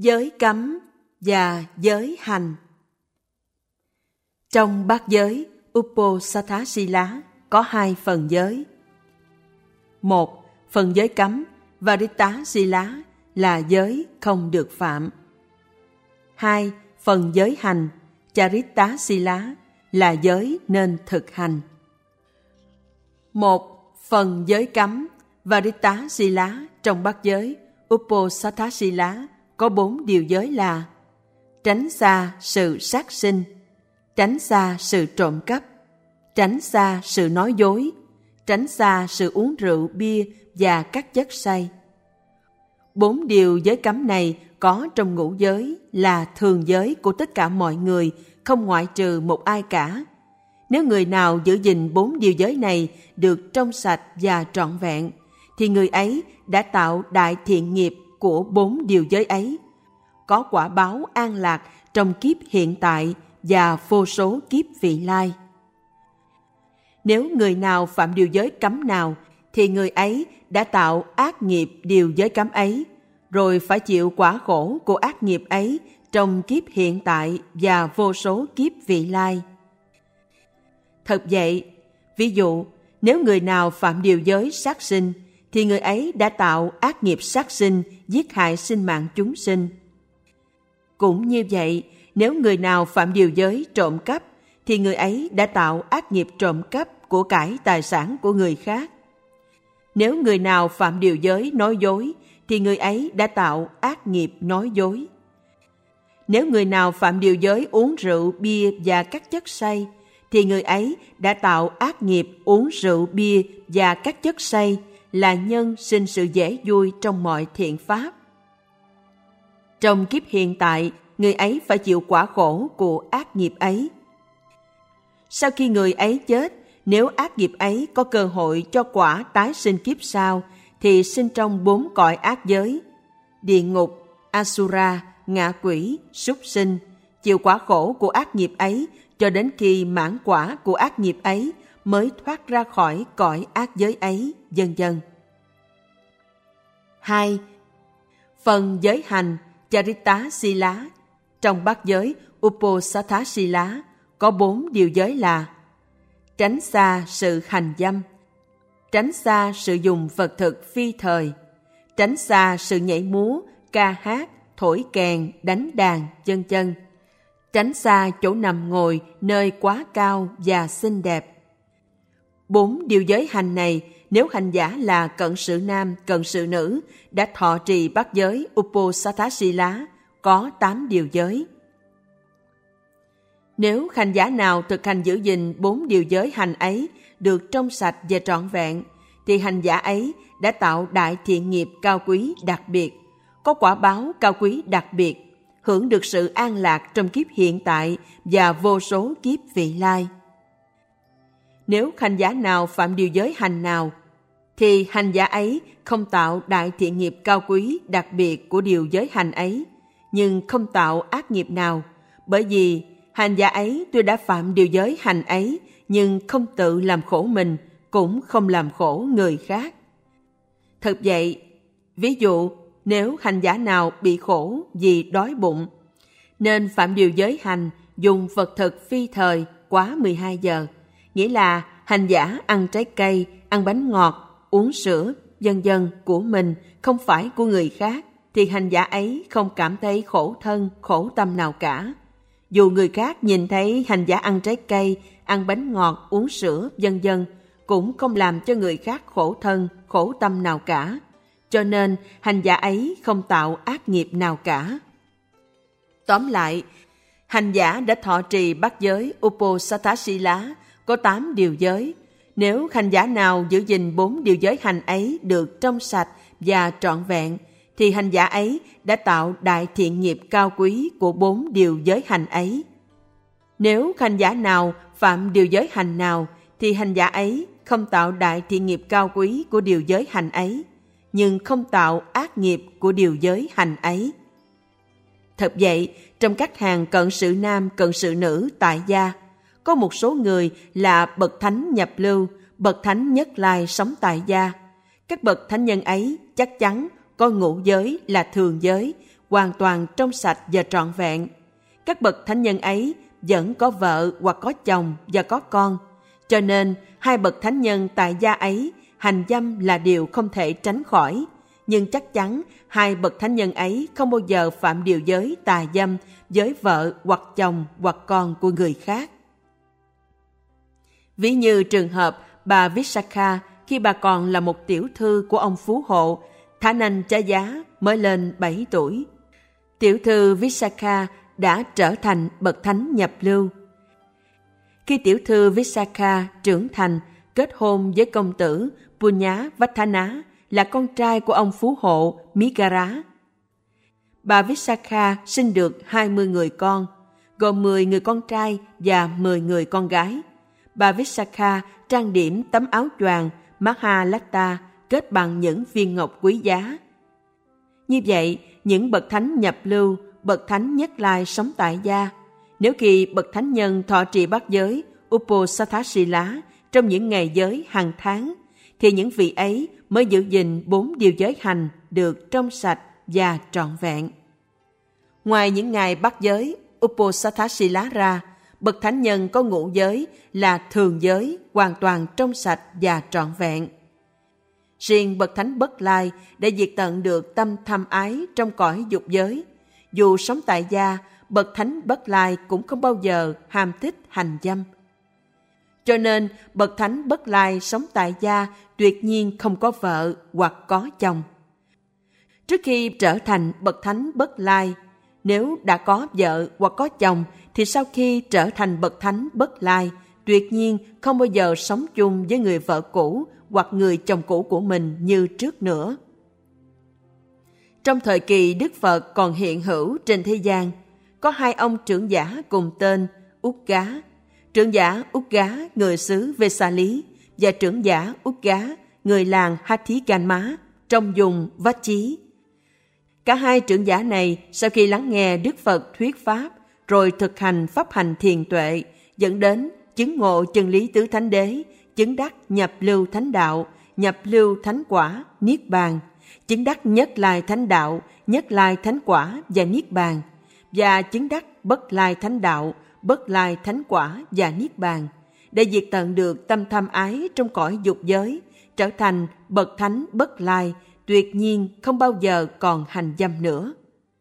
Giới cấm và giới hành. Trong bát giới Uposatthasila có 2 phần giới. 1. Phần giới cấm Varitasila là giới không được phạm. 2. Phần giới hành Charittasila là giới nên thực hành. 1. Phần giới cấm Varitasila trong bát giới Uposatthasila có 4 điều giới là: tránh xa sự sát sinh, tránh xa sự trộm cắp, tránh xa sự nói dối, tránh xa sự uống rượu bia và các chất say. 4 điều giới cấm này có trong ngũ giới là thường giới của tất cả mọi người, không ngoại trừ một ai cả. Nếu người nào giữ gìn 4 điều giới này được trong sạch và trọn vẹn, thì người ấy đã tạo đại thiện nghiệp của 4 điều giới ấy, có quả báo an lạc trong kiếp hiện tại và vô số kiếp vị lai. Nếu người nào phạm điều giới cấm nào, thì người ấy đã tạo ác nghiệp điều giới cấm ấy, rồi phải chịu quả khổ của ác nghiệp ấy trong kiếp hiện tại và vô số kiếp vị lai. Thật vậy, ví dụ, nếu người nào phạm điều giới sát sinh, thì người ấy đã tạo ác nghiệp sát sinh, giết hại sinh mạng chúng sinh. Cũng như vậy, nếu người nào phạm điều giới trộm cắp, thì người ấy đã tạo ác nghiệp trộm cắp của cải tài sản của người khác. Nếu người nào phạm điều giới nói dối, thì người ấy đã tạo ác nghiệp nói dối. Nếu người nào phạm điều giới uống rượu, bia và các chất say, thì người ấy đã tạo ác nghiệp uống rượu, bia và các chất say, là nhân sinh sự dễ vui trong mọi thiện pháp. Trong kiếp hiện tại, người ấy phải chịu quả khổ của ác nghiệp ấy. Sau khi người ấy chết, nếu ác nghiệp ấy có cơ hội cho quả tái sinh kiếp sau, thì sinh trong 4 cõi ác giới: địa ngục, Asura, ngạ quỷ, súc sinh, chịu quả khổ của ác nghiệp ấy cho đến khi mãn quả của ác nghiệp ấy mới thoát ra khỏi cõi ác giới ấy, vân vân. 2. Phần giới hành Charittasila trong bát giới Uposatthasila có 4 điều giới là: tránh xa sự hành dâm, tránh xa sự dùng vật thực phi thời, tránh xa sự nhảy múa, ca hát, thổi kèn, đánh đàn, vân vân, tránh xa chỗ nằm ngồi nơi quá cao và xinh đẹp. 4 điều giới hành này, nếu hành giả là cận sự nam, cận sự nữ, đã thọ trì bát giới Uposatthasila, có 8 điều giới. Nếu hành giả thực hành giữ gìn 4 điều giới hành ấy được trong sạch và trọn vẹn, thì hành giả ấy đã tạo đại thiện nghiệp cao quý đặc biệt, có quả báo cao quý đặc biệt, hưởng được sự an lạc trong kiếp hiện tại và vô số kiếp vị lai. Nếu hành giả nào phạm điều giới hành nào, thì hành giả ấy không tạo đại thiện nghiệp cao quý đặc biệt của điều giới hành ấy, nhưng không tạo ác nghiệp nào, bởi vì hành giả ấy tuy đã phạm điều giới hành ấy, nhưng không tự làm khổ mình, cũng không làm khổ người khác. Thật vậy, ví dụ, nếu hành giả nào bị khổ vì đói bụng, nên phạm điều giới hành dùng vật thực phi thời quá 12 giờ, nghĩa là hành giả ăn trái cây, ăn bánh ngọt, uống sữa, vân vân của mình, không phải của người khác, thì hành giả ấy không cảm thấy khổ thân, khổ tâm nào cả. Dù người khác nhìn thấy hành giả ăn trái cây, ăn bánh ngọt, uống sữa, vân vân, cũng không làm cho người khác khổ thân, khổ tâm nào cả. Cho nên, hành giả ấy không tạo ác nghiệp nào cả. Tóm lại, hành giả đã thọ trì bát giới Uposatthasila có 8 điều giới. Nếu hành giả nào giữ gìn 4 điều giới hành ấy được trong sạch và trọn vẹn, thì hành giả ấy đã tạo đại thiện nghiệp cao quý của 4 điều giới hành ấy. Nếu hành giả nào phạm điều giới hành nào, thì hành giả ấy không tạo đại thiện nghiệp cao quý của điều giới hành ấy, nhưng không tạo ác nghiệp của điều giới hành ấy. Thật vậy, trong các hàng cận sự nam, cận sự nữ tại gia, có một số người là bậc thánh nhập lưu, bậc thánh nhất lai sống tại gia. Các bậc thánh nhân ấy chắc chắn có ngũ giới là thường giới, hoàn toàn trong sạch và trọn vẹn. Các bậc thánh nhân ấy vẫn có vợ hoặc có chồng và có con, cho nên hai bậc thánh nhân tại gia ấy hành dâm là điều không thể tránh khỏi. Nhưng chắc chắn hai bậc thánh nhân ấy không bao giờ phạm điều giới tà dâm với vợ hoặc chồng hoặc con của người khác. Ví như trường hợp bà Vishakha khi bà còn là một tiểu thư của ông phú hộ Thả Nanh Chá Giá mới lên 7 tuổi. Tiểu thư Vishakha đã trở thành bậc thánh nhập lưu. Khi tiểu thư Vishakha trưởng thành, kết hôn với công tử Punya Vathana là con trai của ông phú hộ Migara. Bà Vishakha sinh được 20 người con, gồm 10 người con trai và 10 người con gái. Bà Vishakha trang điểm tấm áo choàng Mahalatta kết bằng những viên ngọc quý giá. Như vậy, những bậc thánh nhập lưu, bậc thánh nhất lai sống tại gia, nếu khi bậc thánh nhân thọ trì bát giới Uposatthasila trong những ngày giới hàng tháng, thì những vị ấy mới giữ gìn 4 điều giới hành được trong sạch và trọn vẹn. Ngoài những ngày bát giới Uposatthasila ra, bậc thánh nhân có ngũ giới là thường giới hoàn toàn trong sạch và trọn vẹn. Riêng bậc thánh Bất Lai đã diệt tận được tâm tham ái trong cõi dục giới. Dù sống tại gia, bậc thánh Bất Lai cũng không bao giờ ham thích hành dâm. Cho nên, bậc thánh Bất Lai sống tại gia tuyệt nhiên không có vợ hoặc có chồng. Trước khi trở thành bậc thánh Bất Lai, nếu đã có vợ hoặc có chồng, thì sau khi trở thành bậc thánh Bất Lai, tuyệt nhiên không bao giờ sống chung với người vợ cũ hoặc người chồng cũ của mình như trước nữa. Trong thời kỳ Đức Phật còn hiện hữu trên thế gian, có hai ông trưởng giả cùng tên Ugga. Trưởng giả Ugga người xứ Vesali và trưởng giả Ugga người làng Hathiganma trong vùng Vachi. Cả hai trưởng giả này sau khi lắng nghe Đức Phật thuyết pháp rồi thực hành pháp hành thiền tuệ, dẫn đến chứng ngộ chân lý tứ thánh đế, chứng đắc nhập lưu thánh đạo, nhập lưu thánh quả, niết bàn, chứng đắc nhất lai thánh đạo, nhất lai thánh quả và niết bàn, và chứng đắc bất lai thánh đạo, bất lai thánh quả và niết bàn, để diệt tận được tâm tham ái trong cõi dục giới, trở thành bậc thánh bất lai, tuyệt nhiên không bao giờ còn hành dâm nữa.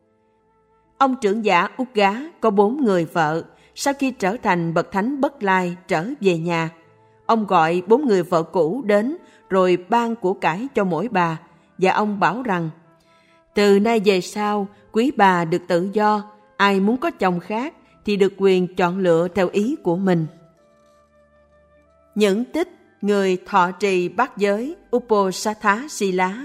Ông trưởng giả Ugga có 4 người vợ. Sau khi trở thành bậc thánh Bất Lai trở về nhà, ông gọi 4 người vợ cũ đến rồi ban của cải cho mỗi bà, và ông bảo rằng: từ nay về sau, quý bà được tự do, ai muốn có chồng khác thì được quyền chọn lựa theo ý của mình. Những tích người thọ trì bát giới Uposatthasila.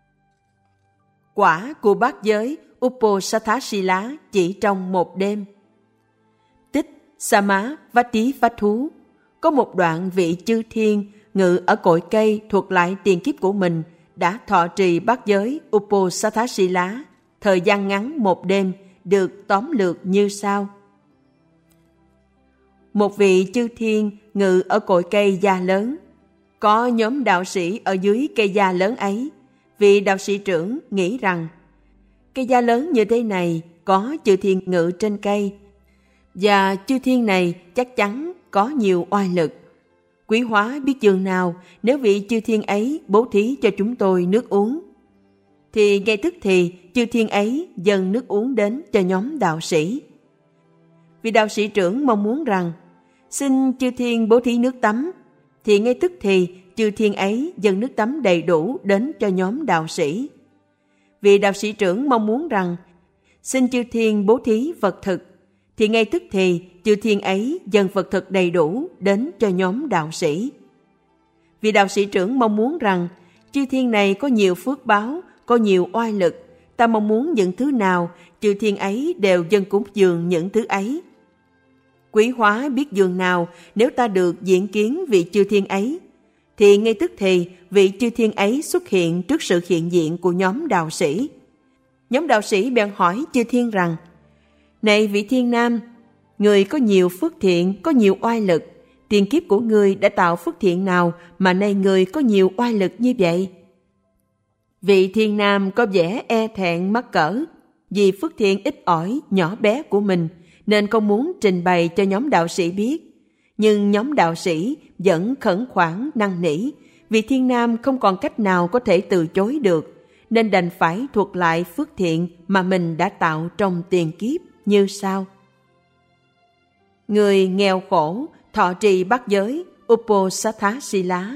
Quả của bát giới Uposatthasila chỉ trong một đêm. Tích Sama Vati Vatu. Có một đoạn vị chư thiên ngự ở cội cây thuộc lại tiền kiếp của mình đã thọ trì bát giới Uposatthasila, thời gian ngắn một đêm, được tóm lược như sau. Một vị chư thiên ngự ở cội cây gia lớn. Có nhóm đạo sĩ ở dưới cây gia lớn ấy. Vị đạo sĩ trưởng nghĩ rằng cây gia lớn như thế này có chư thiên ngự trên cây, và chư thiên này chắc chắn có nhiều oai lực. Quý hóa biết chừng nào nếu vị chư thiên ấy bố thí cho chúng tôi nước uống. Thì ngay tức thì chư thiên ấy dâng nước uống đến cho nhóm đạo sĩ. Vị đạo sĩ trưởng mong muốn rằng xin chư thiên bố thí nước tắm. Thì ngay tức thì chư thiên ấy dâng nước tắm đầy đủ đến cho nhóm đạo sĩ. Vị đạo sĩ trưởng mong muốn rằng xin chư thiên bố thí vật thực. Thì ngay tức thì chư thiên ấy dâng vật thực đầy đủ đến cho nhóm đạo sĩ. Vị đạo sĩ trưởng mong muốn rằng chư thiên này có nhiều phước báo, có nhiều oai lực. Ta mong muốn những thứ nào, chư thiên ấy đều dâng cúng dường những thứ ấy. Quý hóa biết dường nào nếu ta được diện kiến vị chư thiên ấy, thì ngay tức thì vị chư thiên ấy xuất hiện trước sự hiện diện của nhóm đạo sĩ. Nhóm đạo sĩ bèn hỏi chư thiên rằng: này vị thiên nam, người có nhiều phước thiện, có nhiều oai lực, tiền kiếp của người đã tạo phước thiện nào mà nay người có nhiều oai lực như vậy? Vị thiên nam có vẻ e thẹn mắc cỡ, Vì phước thiện ít ỏi, nhỏ bé của mình, nên không muốn trình bày cho nhóm đạo sĩ biết. Nhưng nhóm đạo sĩ vẫn khẩn khoản năn nỉ, vì Thiên Nam không còn cách nào có thể từ chối được, nên đành phải thuật lại phước thiện mà mình đã tạo trong tiền kiếp như sau. Người nghèo khổ thọ trì bát giới Uposatha Sila.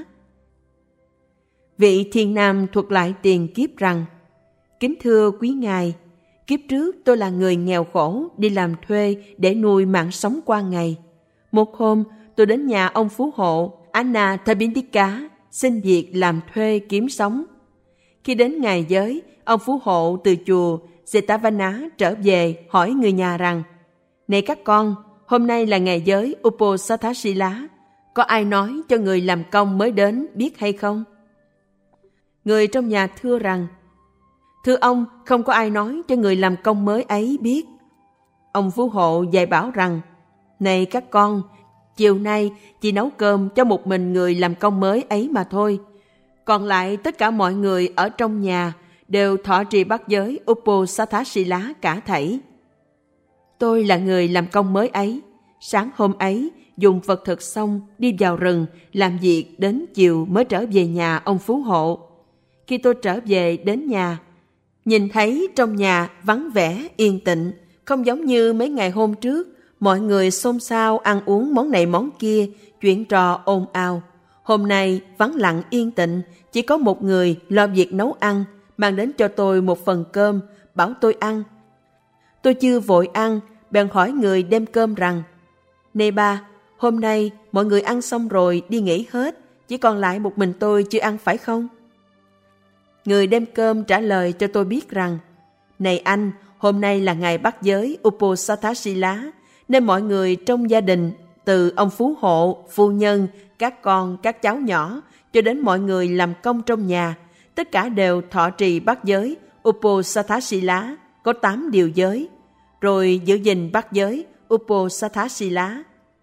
Vị Thiên Nam thuật lại tiền kiếp rằng: Kính thưa quý ngài, kiếp trước tôi là người nghèo khổ đi làm thuê để nuôi mạng sống qua ngày. Một hôm tôi đến nhà ông phú hộ Anathapindika xin việc làm thuê kiếm sống. Khi đến ngày giới, ông phú hộ từ chùa Jetavana trở về hỏi người nhà rằng: Này các con, hôm nay là ngày giới Uposatha Sila, có ai nói cho người làm công mới đến biết hay không? Người trong nhà thưa rằng: Thưa ông, không có ai nói cho người làm công mới ấy biết. Ông phú hộ dạy bảo rằng: Này các con, chiều nay chỉ nấu cơm cho một mình người làm công mới ấy mà thôi. Còn lại tất cả mọi người ở trong nhà đều thọ trì bát giới Uposatha Sila cả thảy. Tôi là người làm công mới ấy. Sáng hôm ấy dùng vật thực xong đi vào rừng làm việc đến chiều mới trở về nhà ông phú hộ. Khi tôi trở về đến nhà, nhìn thấy trong nhà vắng vẻ yên tĩnh, không giống như mấy ngày hôm trước, mọi người xôn xao ăn uống món này món kia, chuyện trò ồn ào. Hôm nay vắng lặng yên tĩnh, chỉ có một người lo việc nấu ăn, mang đến cho tôi một phần cơm, bảo tôi ăn. Tôi chưa vội ăn, bèn hỏi người đem cơm rằng: Này ba, hôm nay mọi người ăn xong rồi đi nghỉ hết, chỉ còn lại một mình tôi chưa ăn phải không? Người đem cơm trả lời cho tôi biết rằng: Này anh, hôm nay là ngày bát giới Uposatha Sila, nên mọi người trong gia đình, từ ông phú hộ, phu nhân, các con, các cháu nhỏ, cho đến mọi người làm công trong nhà, tất cả đều thọ trì bát giới Uposatha Sila, có 8 điều giới, rồi giữ gìn bát giới Uposatha Sila.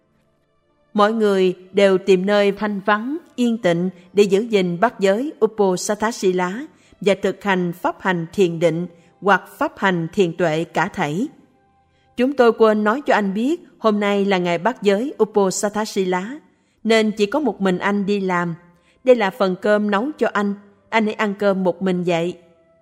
Mọi người đều tìm nơi thanh vắng, yên tĩnh để giữ gìn bát giới Uposatha Sila và thực hành pháp hành thiền định hoặc pháp hành thiền tuệ cả thảy. Chúng tôi quên nói cho anh biết hôm nay là ngày bát giới Uposatha Sila, nên chỉ có một mình anh đi làm. Đây là phần cơm nấu cho anh hãy ăn cơm một mình vậy.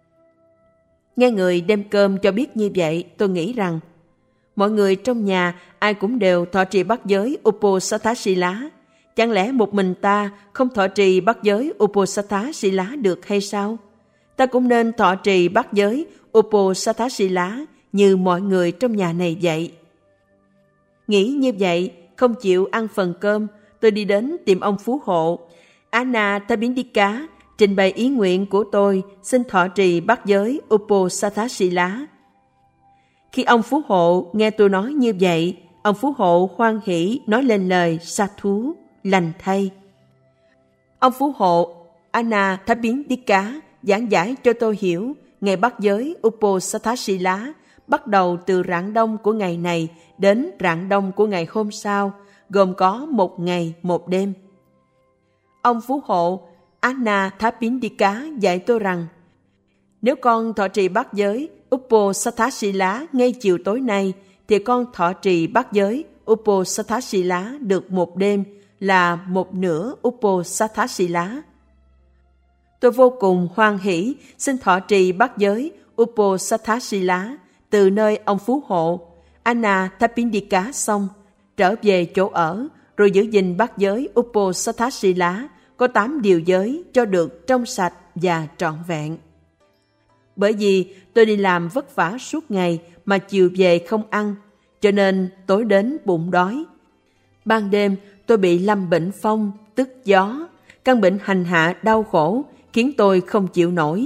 Nghe người đem cơm cho biết như vậy, tôi nghĩ rằng mọi người trong nhà ai cũng đều thọ trì bát giới Uposatha Sila. Chẳng lẽ một mình ta không thọ trì bát giới Uposatha Sila được hay sao? Ta cũng nên thọ trì bát giới Uposatha Sila như mọi người trong nhà này vậy. Nghĩ như vậy, không chịu ăn phần cơm, tôi đi đến tìm ông phú hộ Anathapindika, trình bày ý nguyện của tôi xin thọ trì bát giới Uposatha Sila. Khi ông phú hộ nghe tôi nói như vậy, ông phú hộ hoan hỉ nói lên lời sa thú, lành thay. Ông phú hộ Anathapindika giảng giải cho tôi hiểu ngày bát giới Uposatha Sila bắt đầu từ rạng đông của ngày này đến rạng đông của ngày hôm sau, gồm có 1 ngày 1 đêm. Ông phú hộ Anathapindika dạy tôi rằng: Nếu con thọ trì bát giới Uposatha Sila ngay chiều tối nay, thì con thọ trì bát giới Uposatha Sila được 1 đêm là 1/2 Uposatha Sila. Tôi vô cùng hoan hỷ xin thọ trì bát giới Uposatha Sila từ nơi ông phú hộ Anathapindika xong, trở về chỗ ở, rồi giữ gìn bát giới Uposatha Sila có 8 điều giới cho được trong sạch và trọn vẹn. Bởi vì tôi đi làm vất vả suốt ngày mà chiều về không ăn, cho nên tối đến bụng đói. Ban đêm tôi bị lâm bệnh phong, tức gió. Căn bệnh hành hạ đau khổ khiến tôi không chịu nổi.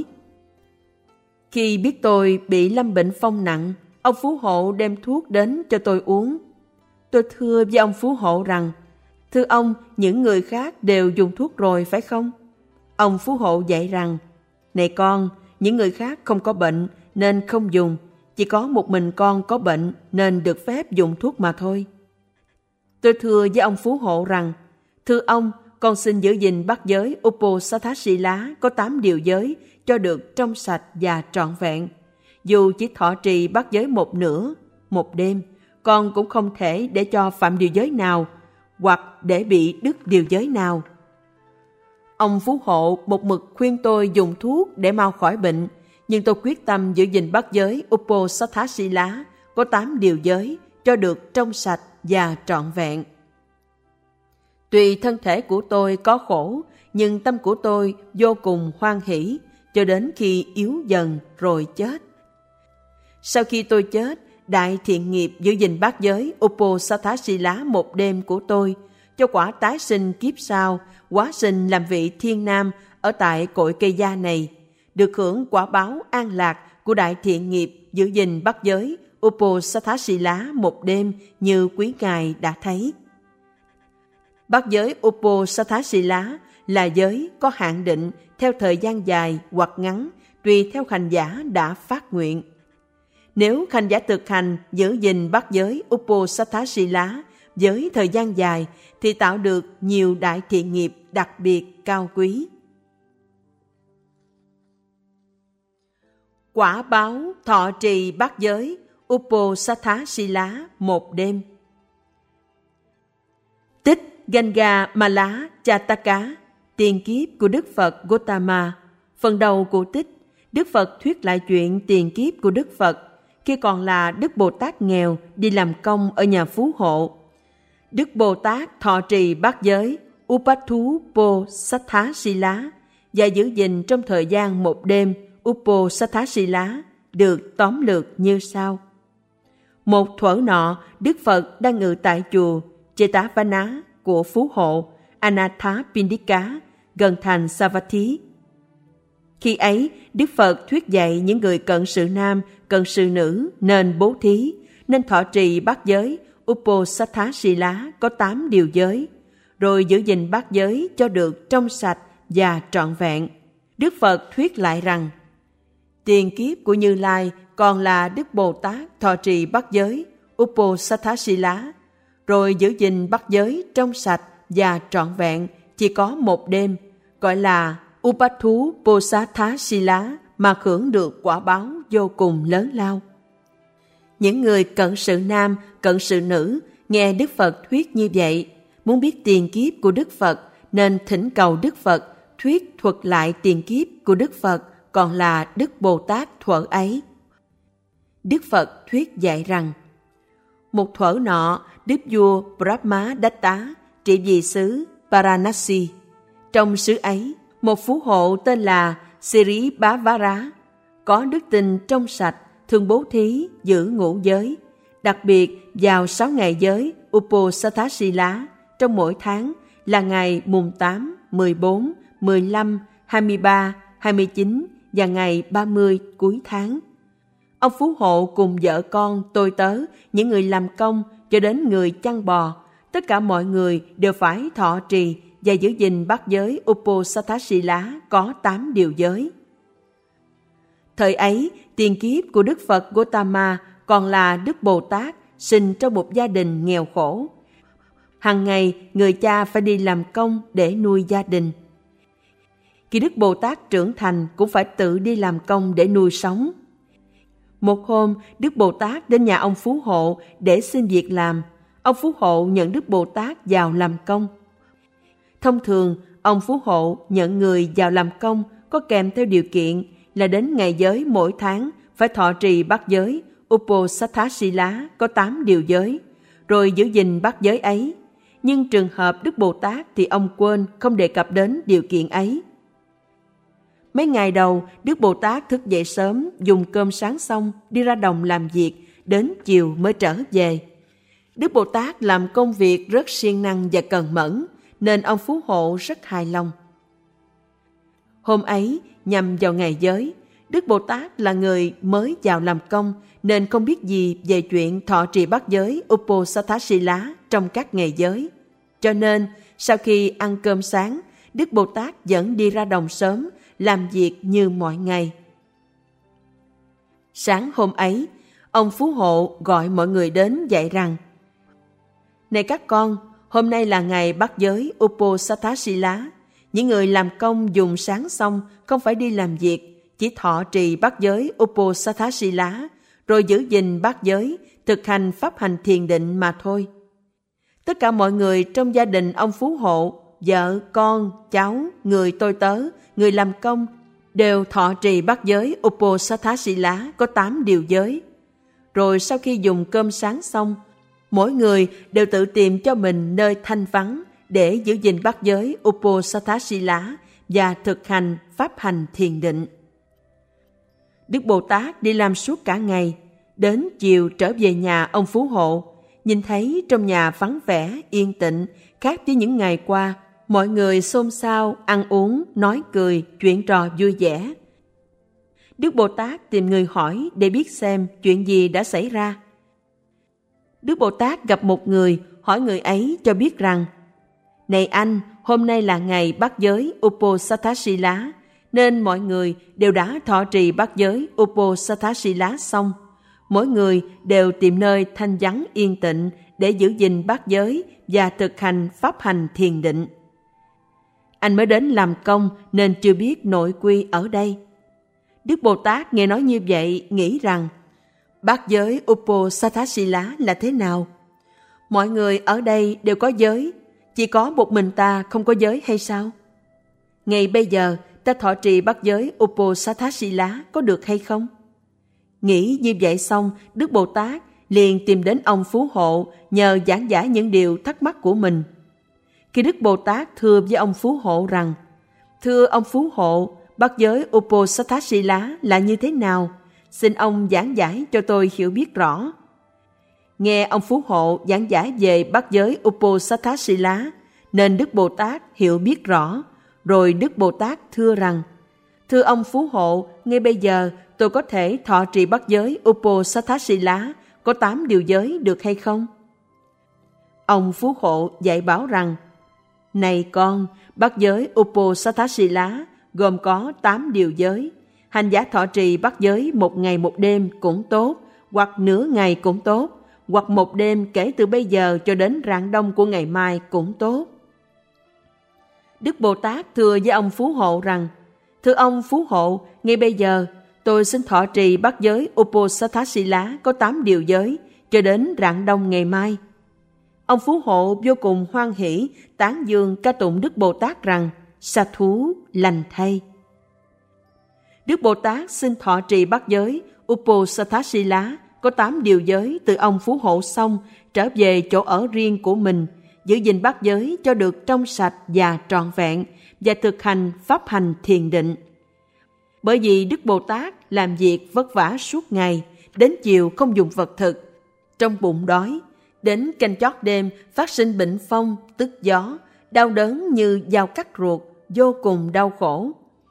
Khi biết tôi bị lâm bệnh phong nặng, ông phú hộ đem thuốc đến cho tôi uống. Tôi thưa với ông phú hộ rằng: Thưa ông, những người khác đều dùng thuốc rồi phải không? Ông phú hộ dạy rằng: Này con, những người khác không có bệnh nên không dùng, chỉ có một mình con có bệnh nên được phép dùng thuốc mà thôi. Tôi thưa với ông phú hộ rằng: Thưa ông, con xin giữ gìn bát giới Uposatha Sila có 8 điều giới cho được trong sạch và trọn vẹn. dù chỉ thọ trì bát giới một nửa, một đêm, con cũng không thể để cho phạm điều giới nào hoặc để bị đứt điều giới nào. Ông phú hộ một mực khuyên tôi dùng thuốc để mau khỏi bệnh, nhưng tôi quyết tâm giữ gìn bát giới Uposatthasila có 8 điều giới cho được trong sạch và trọn vẹn. Tuy thân thể của tôi có khổ, nhưng tâm của tôi vô cùng hoan hỷ cho đến khi yếu dần rồi chết. Sau khi tôi chết, đại thiện nghiệp giữ gìn bát giới Uposatthasila một đêm của tôi cho quả tái sinh kiếp sau, hóa sinh làm vị thiên nam ở tại cội cây gia này, được hưởng quả báo an lạc của đại thiện nghiệp giữ gìn bát giới Uposatthasila một đêm như quý ngài đã thấy. Bát giới Uposatthasila là giới có hạn định theo thời gian dài hoặc ngắn, tùy theo hành giả đã phát nguyện. Nếu hành giả thực hành giữ gìn bát giới Uposatthasila với thời gian dài thì tạo được nhiều đại thiện nghiệp đặc biệt cao quý. Quả báo thọ trì bát giới Uposatthasila một đêm. Tích Ganga Mala Chataka, tiền kiếp của Đức Phật Gautama. Phần đầu của tích, Đức Phật thuyết lại chuyện tiền kiếp của Đức Phật khi còn là Đức Bồ Tát nghèo đi làm công ở nhà phú hộ. Đức Bồ Tát thọ trì bát giới Upathuposatthasila và giữ gìn trong thời gian một đêm Uposatthasila được tóm lược như sau. Một thuở nọ, Đức Phật đang ngự tại chùa Jetavana của phú hộ Anathapindika gần thành Savatthi. Khi ấy, Đức Phật thuyết dạy những người cận sự nam, cận sự nữ nên bố thí, nên thọ trì bát giới Uposatthasila có 8 điều giới, rồi giữ gìn bát giới cho được trong sạch và trọn vẹn. Đức Phật thuyết lại rằng, tiền kiếp của Như Lai còn là Đức Bồ Tát thọ trì bát giới Uposatthasila, rồi giữ gìn bát giới trong sạch và trọn vẹn chỉ có một đêm, gọi là Upathuposatthasila, mà hưởng được quả báo vô cùng lớn lao. Những người cận sự nam, cận sự nữ nghe Đức Phật thuyết như vậy, muốn biết tiền kiếp của Đức Phật nên thỉnh cầu Đức Phật thuyết thuật lại tiền kiếp của Đức Phật còn là Đức Bồ Tát thuở ấy. Đức Phật thuyết dạy rằng, một thuở nọ, Đức vua Brahmadatta trị vì xứ Varanasi. Trong xứ ấy, một phú hộ tên là Siribhavara có đức tin trong sạch, thường bố thí, giữ ngũ giới, đặc biệt vào 6 ngày giới Uposatthasila trong mỗi tháng là ngày mùng 8, 14, 15, 23, 29 và ngày 30 cuối tháng. Ông phú hộ cùng vợ con, tôi tớ, những người làm công cho đến người chăn bò, tất cả mọi người đều phải thọ trì và giữ gìn bát giới Uposatthasila có 8 điều giới. Thời ấy, tiền kiếp của Đức Phật Gautama còn là Đức Bồ Tát sinh trong một gia đình nghèo khổ. Hằng ngày, người cha phải đi làm công để nuôi gia đình. Khi Đức Bồ Tát trưởng thành cũng phải tự đi làm công để nuôi sống. Một hôm, Đức Bồ Tát đến nhà ông phú hộ để xin việc làm. Ông phú hộ nhận Đức Bồ Tát vào làm công. Thông thường, ông phú hộ nhận người vào làm công có kèm theo điều kiện là đến ngày giới mỗi tháng phải thọ trì bát giới Uposatthasila có 8 điều giới, rồi giữ gìn bát giới ấy. Nhưng trường hợp Đức Bồ Tát thì ông quên không đề cập đến điều kiện ấy. Mấy ngày đầu, Đức Bồ Tát thức dậy sớm, dùng cơm sáng xong, đi ra đồng làm việc, đến chiều mới trở về. Đức Bồ Tát làm công việc rất siêng năng và cần mẫn, nên ông phú hộ rất hài lòng. Hôm ấy, nhằm vào ngày giới, Đức Bồ Tát là người mới vào làm công, nên không biết gì về chuyện thọ trì bát giới Uposatthasila trong các ngày giới. Cho nên, sau khi ăn cơm sáng, Đức Bồ Tát vẫn đi ra đồng sớm, làm việc như mọi ngày. Sáng hôm ấy, ông phú hộ gọi mọi người đến dạy rằng, này các con, hôm nay là ngày bát giới Uposatthasila. Những người làm công dùng sáng xong không phải đi làm việc, chỉ thọ trì bát giới Uposatthasila, rồi giữ gìn bát giới, thực hành pháp hành thiền định mà thôi. Tất cả mọi người trong gia đình ông phú hộ, vợ, con, cháu, người tôi tớ, người làm công, đều thọ trì bát giới Uposatthasila có 8 điều giới. Rồi sau khi dùng cơm sáng xong, mỗi người đều tự tìm cho mình nơi thanh vắng để giữ gìn bát giới Uposatthasila và thực hành pháp hành thiền định. Đức Bồ Tát đi làm suốt cả ngày, đến chiều trở về nhà ông phú hộ, nhìn thấy trong nhà vắng vẻ, yên tĩnh, khác với những ngày qua, mọi người xôn xao, ăn uống, nói cười, chuyện trò vui vẻ. Đức Bồ Tát tìm người hỏi để biết xem chuyện gì đã xảy ra. Đức Bồ Tát gặp một người, hỏi người ấy cho biết rằng: Này anh, hôm nay là ngày bát giới Uposatthasila, nên mọi người đều đã thọ trì bát giới Uposatthasila xong. Mỗi người đều tìm nơi thanh vắng yên tĩnh để giữ gìn bát giới và thực hành pháp hành thiền định. Anh mới đến làm công nên chưa biết nội quy ở đây. Đức Bồ Tát nghe nói như vậy, nghĩ rằng bát giới Uposatthasila là thế nào? Mọi người ở đây đều có giới, chỉ có một mình ta không có giới hay sao? Ngay bây giờ ta thọ trì bát giới Uposatthasila có được hay không? Nghĩ như vậy xong, Đức Bồ Tát liền tìm đến ông phú hộ nhờ giảng giải những điều thắc mắc của mình. Khi Đức Bồ Tát thưa với ông phú hộ rằng: Thưa ông phú hộ, bát giới Uposatthasila là như thế nào? Xin ông giảng giải cho tôi hiểu biết rõ. Nghe ông phú hộ giảng giải về bát giới Uposatthasila, nên Đức Bồ Tát hiểu biết rõ. Rồi Đức Bồ Tát thưa rằng: Thưa ông phú hộ, ngay bây giờ tôi có thể thọ trì bát giới Uposatthasila có 8 điều giới được hay không? Ông phú hộ dạy bảo rằng: Này con, bát giới Uposatthasila gồm có 8 điều giới. Hành giả thọ trì bát giới 1 ngày 1 đêm cũng tốt, hoặc nửa ngày cũng tốt, hoặc 1 đêm kể từ bây giờ cho đến rạng đông của ngày mai cũng tốt. Đức Bồ Tát thưa với ông phú hộ rằng: Thưa ông phú hộ, ngay bây giờ tôi xin thọ trì bát giới Uposatthasila có 8 điều giới cho đến rạng đông ngày mai. Ông phú hộ vô cùng hoan hỷ, tán dương ca tụng Đức Bồ Tát rằng: Sa thú, lành thay. Đức Bồ Tát xin thọ trì bát giới Uposatthasila có 8 điều giới từ ông phú hộ xong, trở về chỗ ở riêng của mình, giữ gìn bát giới cho được trong sạch và trọn vẹn, và thực hành pháp hành thiền định. Bởi vì Đức Bồ Tát làm việc vất vả suốt ngày, đến chiều không dùng vật thực, trong bụng đói, đến canh chót đêm phát sinh bệnh phong, tức gió, đau đớn như dao cắt ruột, vô cùng đau khổ.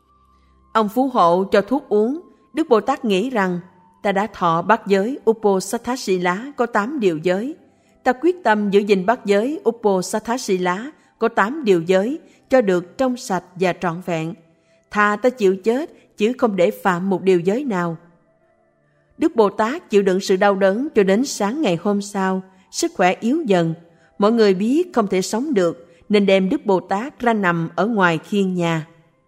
Ông phú hộ cho thuốc uống. Đức Bồ Tát nghĩ rằng: Ta đã thọ bát giới Uposatthasila có 8 điều giới. Ta quyết tâm giữ gìn bát giới Uposatthasila có 8 điều giới cho được trong sạch và trọn vẹn. Thà ta chịu chết chứ không để phạm một điều giới nào. Đức Bồ Tát chịu đựng sự đau đớn cho đến sáng ngày hôm sau, sức khỏe yếu dần. Mọi người biết không thể sống được nên đem Đức Bồ Tát ra nằm ở ngoài khiên nhà.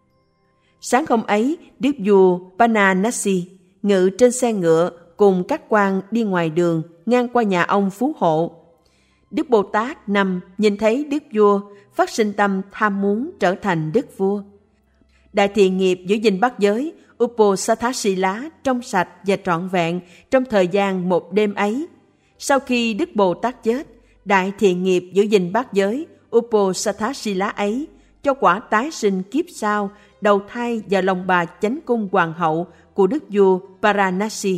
Sáng hôm ấy, Đức vua Pananasi ngự trên xe ngựa cùng các quan đi ngoài đường ngang qua nhà ông phú hộ. Đức Bồ Tát nằm nhìn thấy Đức vua, phát sinh tâm tham muốn trở thành Đức vua. Đại thiện nghiệp giữ gìn bát giới Uposatthasila trong sạch và trọn vẹn trong thời gian 1 đêm ấy. Sau khi Đức Bồ Tát chết, đại thiện nghiệp giữ gìn bát giới Uposatthasila ấy cho quả tái sinh kiếp sau, đầu thai vào lòng bà chánh cung hoàng hậu của Đức vua Paranasi.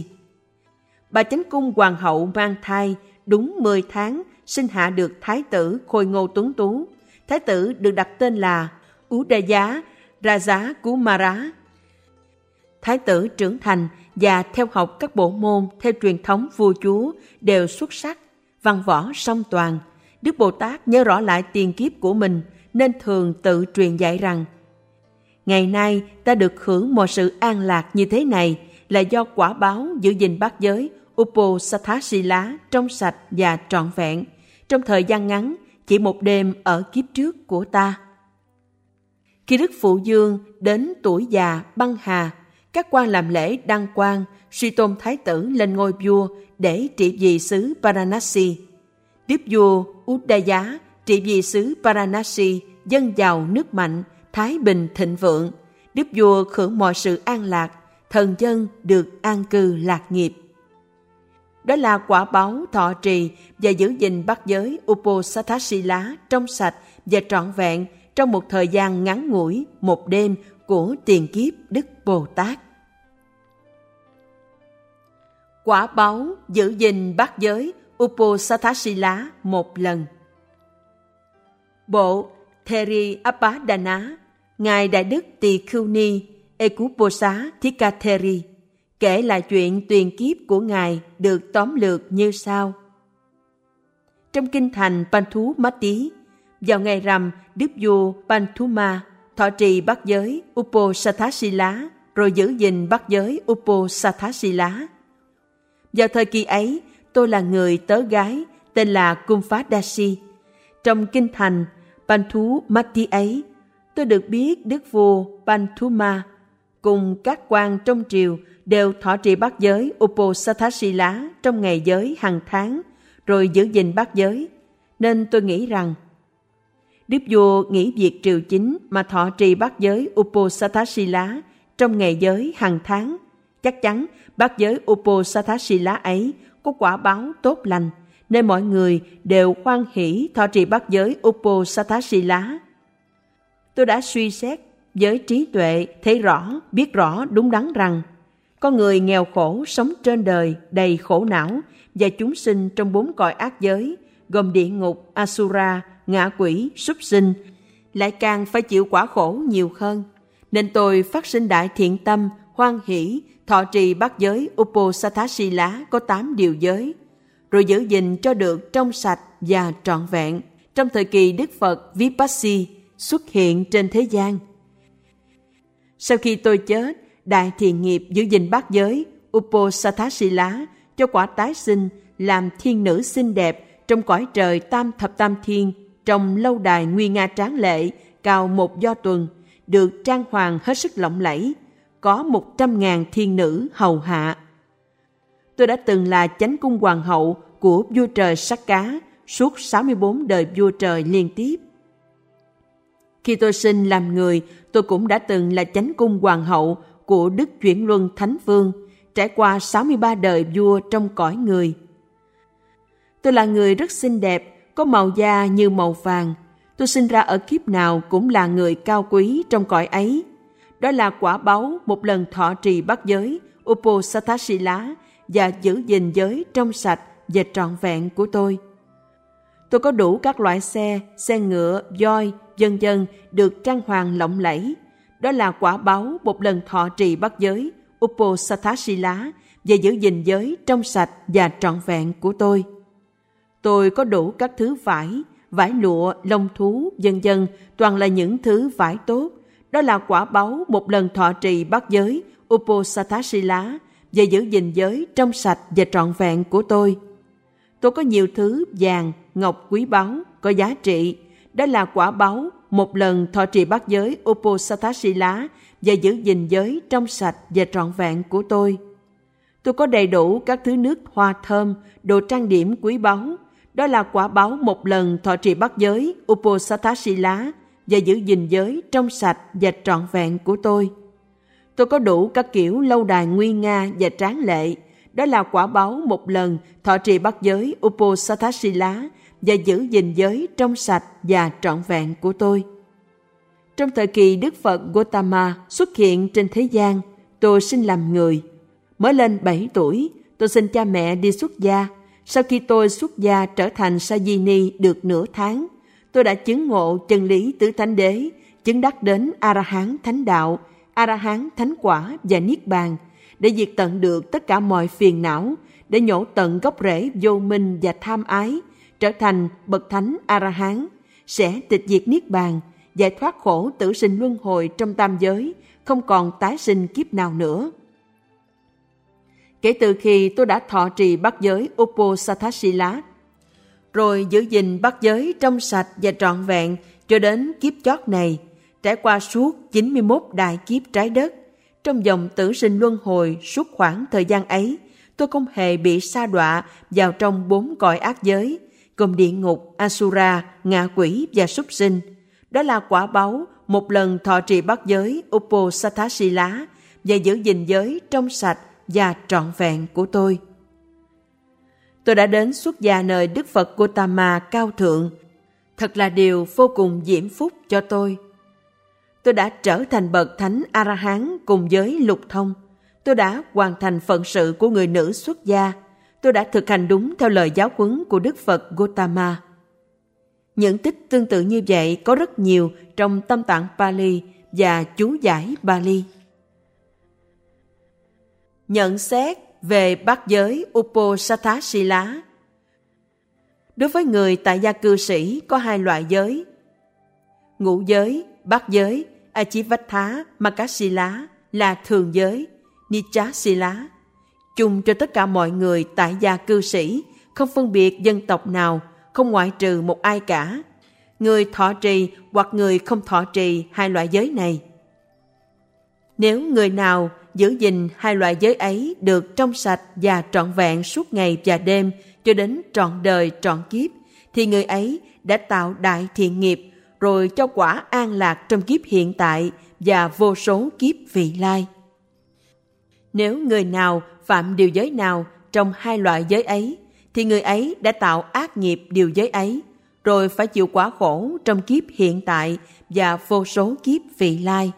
Bà chánh cung hoàng hậu mang thai đúng 10 tháng, sinh hạ được thái tử khôi ngô tuấn tú. Thái tử được đặt tên là Udaya Raja Kumara. Thái tử trưởng thành và theo học các bộ môn theo truyền thống vua chúa đều xuất sắc, văn võ song toàn. Đức Bồ Tát nhớ rõ lại tiền kiếp của mình nên thường tự truyền dạy rằng: Ngày nay ta được hưởng mọi sự an lạc như thế này là do quả báo giữ gìn bát giới Uposatthasila trong sạch và trọn vẹn trong thời gian ngắn, chỉ 1 đêm ở kiếp trước của ta. Khi Đức Phụ Dương đến tuổi già băng hà, các quan làm lễ đăng quang, suy tôn thái tử lên ngôi vua để trị vì xứ Varanasi. Đức vua Udaya trị vì xứ Varanasi, dân giàu nước mạnh, thái bình thịnh vượng. Đức vua hưởng mọi sự an lạc, thần dân được an cư lạc nghiệp. Đó là quả báu thọ trì và giữ gìn bát giới Uposatthasila trong sạch và trọn vẹn trong một thời gian ngắn ngủi, một đêm của tiền kiếp Đức Bồ Tát. Quả báu giữ gìn bát giới Uposatthasila một lần. Bộ Theri Abhadana, Ngài Đại Đức Tỳ Khưu Ni Ekuposa Thikatheri kể lại chuyện tuyền kiếp của Ngài được tóm lược như sau. Trong kinh thành Panthu Mati, vào ngày rằm, Đức vua Panthuma thọ trì bát giới Uposatthasila rồi giữ gìn bát giới Uposatthasila. Vào thời kỳ ấy, tôi là người tớ gái tên là Kumphadasi. Trong kinh thành Panthu Mati ấy, tôi được biết Đức vua Panthuma cùng các quan trong triều đều thọ trì bát giới Uposatthasila trong ngày giới hàng tháng, rồi giữ gìn bát giới. Nên tôi nghĩ rằng, Đức vua nghỉ việc triều chính mà thọ trì bát giới Uposatthasila trong ngày giới hàng tháng. Chắc chắn bát giới Uposatthasila ấy có quả báo tốt lành, nên mọi người đều hoan hỷ thọ trì bát giới Uposatthasila. Tôi đã suy xét với trí tuệ, thấy rõ, biết rõ đúng đắn rằng con người nghèo khổ sống trên đời đầy khổ não và chúng sinh trong 4 cõi ác giới gồm địa ngục, Asura, ngạ quỷ, súc sinh lại càng phải chịu quả khổ nhiều hơn. Nên tôi phát sinh đại thiện tâm, hoan hỷ thọ trì bát giới Uposatthasila có 8 điều giới, rồi giữ gìn cho được trong sạch và trọn vẹn trong thời kỳ Đức Phật Vipassi xuất hiện trên thế gian. Sau khi tôi chết, đại thiện nghiệp giữ gìn bát giới Uposatthasila cho quả tái sinh làm thiên nữ xinh đẹp trong cõi trời tam thập tam thiên, trong lâu đài nguy nga tráng lệ cao 1 do tuần, được trang hoàng hết sức lộng lẫy, có 100.000 thiên nữ hầu hạ. Tôi đã từng là chánh cung hoàng hậu của vua trời Sakka suốt 64 đời vua trời liên tiếp. Khi tôi sinh làm người, tôi cũng đã từng là chánh cung hoàng hậu của Đức Chuyển Luân Thánh Vương, trải qua 63 đời vua trong cõi người. Tôi là người rất xinh đẹp, có màu da như màu vàng. Tôi sinh ra ở kiếp nào cũng là người cao quý trong cõi ấy. Đó là quả báu một lần thọ trì bát giới Uposatthasila và giữ gìn giới trong sạch và trọn vẹn của tôi. Tôi có đủ các loại xe, xe ngựa, voi, vân vân được trang hoàng lộng lẫy. Đó là quả báu một lần thọ trì bát giới Uposatthasila và giữ gìn giới trong sạch và trọn vẹn của tôi. Tôi có đủ các thứ vải lụa, lông thú, vân vân, toàn là những thứ vải tốt. Đó là quả báu một lần thọ trì bát giới Uposatthasila và giữ gìn giới trong sạch và trọn vẹn của tôi. Tôi có nhiều thứ vàng, ngọc quý báu, có giá trị. Đó là quả báu một lần thọ trì bát giới Uposatthasila và giữ gìn giới trong sạch và trọn vẹn của tôi. Tôi có đầy đủ các thứ nước hoa thơm, đồ trang điểm quý báu. Đó là quả báu một lần thọ trì bát giới Uposatthasila và giữ gìn giới trong sạch và trọn vẹn của tôi. Tôi có đủ các kiểu lâu đài nguy nga và tráng lệ. Đó là quả báu một lần thọ trì bát giới Uposatthasila và giữ gìn giới trong sạch và trọn vẹn của tôi. Trong thời kỳ Đức Phật Gautama xuất hiện trên thế gian, tôi sinh làm người. Mới lên 7 tuổi, tôi xin cha mẹ đi xuất gia. Sau khi tôi xuất gia trở thành Sajini được nửa tháng, tôi đã chứng ngộ chân lý tứ thánh đế, chứng đắc đến A-la-hán thánh đạo, A-la-hán thánh quả và Niết Bàn, để diệt tận được tất cả mọi phiền não, để nhổ tận gốc rễ vô minh và tham ái, trở thành bậc thánh A-la-hán, sẽ tịch diệt Niết Bàn, giải thoát khổ tử sinh luân hồi trong tam giới, không còn tái sinh kiếp nào nữa. Kể từ khi tôi đã thọ trì bát giới Uposatthasila, rồi giữ gìn bát giới trong sạch và trọn vẹn cho đến kiếp chót này, trải qua suốt 91 đại kiếp trái đất, trong dòng tử sinh luân hồi suốt khoảng thời gian ấy, tôi không hề bị sa đọa vào trong 4 cõi ác giới, gồm địa ngục, Asura, ngạ quỷ và súc sinh. Đó là quả báu một lần thọ trì bát giới Uposatthasila và giữ gìn giới trong sạch và trọn vẹn của tôi. Tôi đã đến xuất gia nơi Đức Phật Gautama cao thượng. Thật là điều vô cùng diễm phúc cho tôi. Tôi đã trở thành bậc thánh A-la-hán cùng với lục thông. Tôi đã hoàn thành phận sự của người nữ xuất gia. Tôi đã thực hành đúng theo lời giáo huấn của Đức Phật Gautama. Những tích tương tự như vậy có rất nhiều trong Tâm Tạng Pali và chú giải Pali. Nhận xét về bát giới Uposatthasila. Đối với người tại gia cư sĩ có 2 loại giới: ngũ giới, bát giới, Ajivattha Makasila là thường giới, Nichasila. Chung cho tất cả mọi người tại gia cư sĩ, không phân biệt dân tộc nào, không ngoại trừ một ai cả. Người thọ trì hoặc người không thọ trì 2 loại giới này. Nếu người nào giữ gìn 2 loại giới ấy được trong sạch và trọn vẹn suốt ngày và đêm cho đến trọn đời trọn kiếp, thì người ấy đã tạo đại thiện nghiệp, rồi cho quả an lạc trong kiếp hiện tại và vô số kiếp vị lai. Nếu người nào phạm điều giới nào trong 2 loại giới ấy, thì người ấy đã tạo ác nghiệp điều giới ấy, rồi phải chịu quả khổ trong kiếp hiện tại và vô số kiếp vị lai.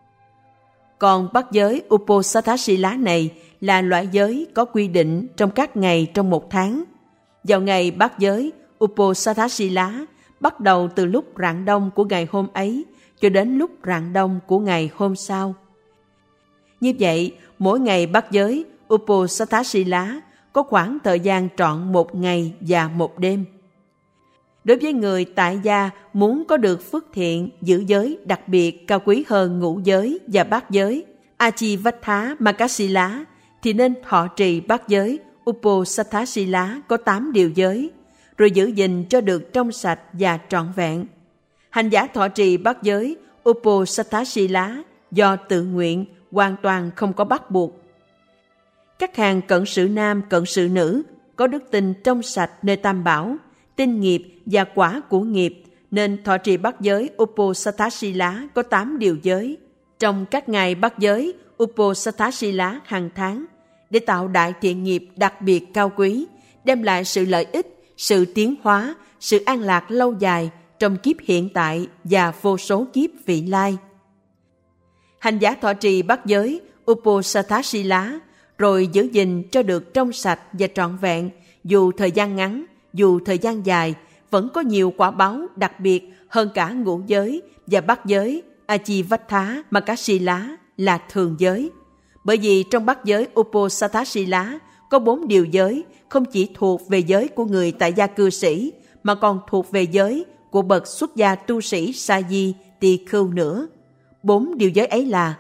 Còn bát giới Uposatthasila này là loại giới có quy định trong các ngày trong một tháng. Vào ngày bát giới Uposatthasila bắt đầu từ lúc rạng đông của ngày hôm ấy cho đến lúc rạng đông của ngày hôm sau. Như vậy, mỗi ngày bát giới Uposatthasila có khoảng thời gian trọn 1 ngày và 1 đêm. Đối với người tại gia muốn có được phước thiện giữ giới đặc biệt cao quý hơn ngũ giới và bát giới Ajivattha Makasila, thì nên thọ trì bát giới Uposatthasila có 8 điều giới, rồi giữ gìn cho được trong sạch và trọn vẹn. Hành giả thọ trì bát giới Uposatthasila do tự nguyện, hoàn toàn không có bắt buộc. Các hàng cận sự nam, cận sự nữ có đức tin trong sạch nơi Tam Bảo, tin nghiệp và quả của nghiệp, nên thọ trì bát giới Uposatthasila có 8 điều giới trong các ngày bát giới Uposatthasila hàng tháng, để tạo đại thiện nghiệp đặc biệt cao quý, đem lại sự lợi ích, sự tiến hóa, sự an lạc lâu dài trong kiếp hiện tại và vô số kiếp vị lai. Hành giả thọ trì bát giới Uposatthasila rồi giữ gìn cho được trong sạch và trọn vẹn, dù thời gian ngắn, dù thời gian dài, vẫn có nhiều quả báo đặc biệt hơn cả ngũ giới và bát giới Ajivattha Makasila là thường giới. Bởi vì trong bát giới Uposatthasila có 4 điều giới không chỉ thuộc về giới của người tại gia cư sĩ, mà còn thuộc về giới của bậc xuất gia tu sĩ sa di tỳ khưu nữa. 4 điều giới ấy là: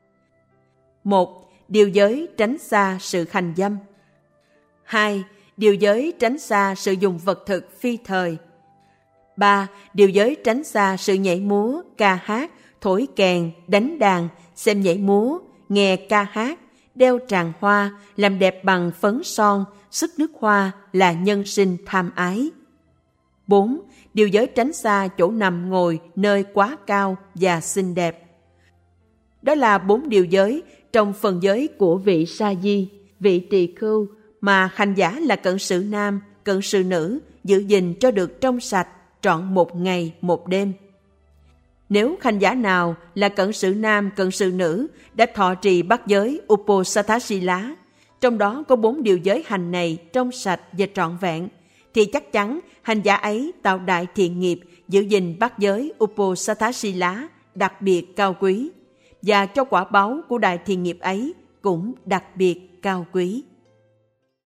1. Điều giới tránh xa sự hành dâm. 2. Điều giới tránh xa sự dùng vật thực phi thời. 3. Điều giới tránh xa sự nhảy múa, ca hát, thổi kèn, đánh đàn, xem nhảy múa, nghe ca hát, đeo tràng hoa, làm đẹp bằng phấn son, sức nước hoa là nhân sinh tham ái. 4. Điều giới tránh xa chỗ nằm ngồi nơi quá cao và xinh đẹp. Đó là 4 điều giới trong phần giới của vị sa di, vị tỳ khưu mà hành giả là cận sự nam, cận sự nữ giữ gìn cho được trong sạch trọn 1 ngày 1 đêm. Nếu hành giả nào là cận sự nam, cận sự nữ đã thọ trì bát giới Uposatthasila, trong đó có 4 điều giới hành này trong sạch và trọn vẹn, thì chắc chắn hành giả ấy tạo đại thiện nghiệp giữ gìn bát giới Uposatthasila đặc biệt cao quý, và cho quả báo của đại thiện nghiệp ấy cũng đặc biệt cao quý.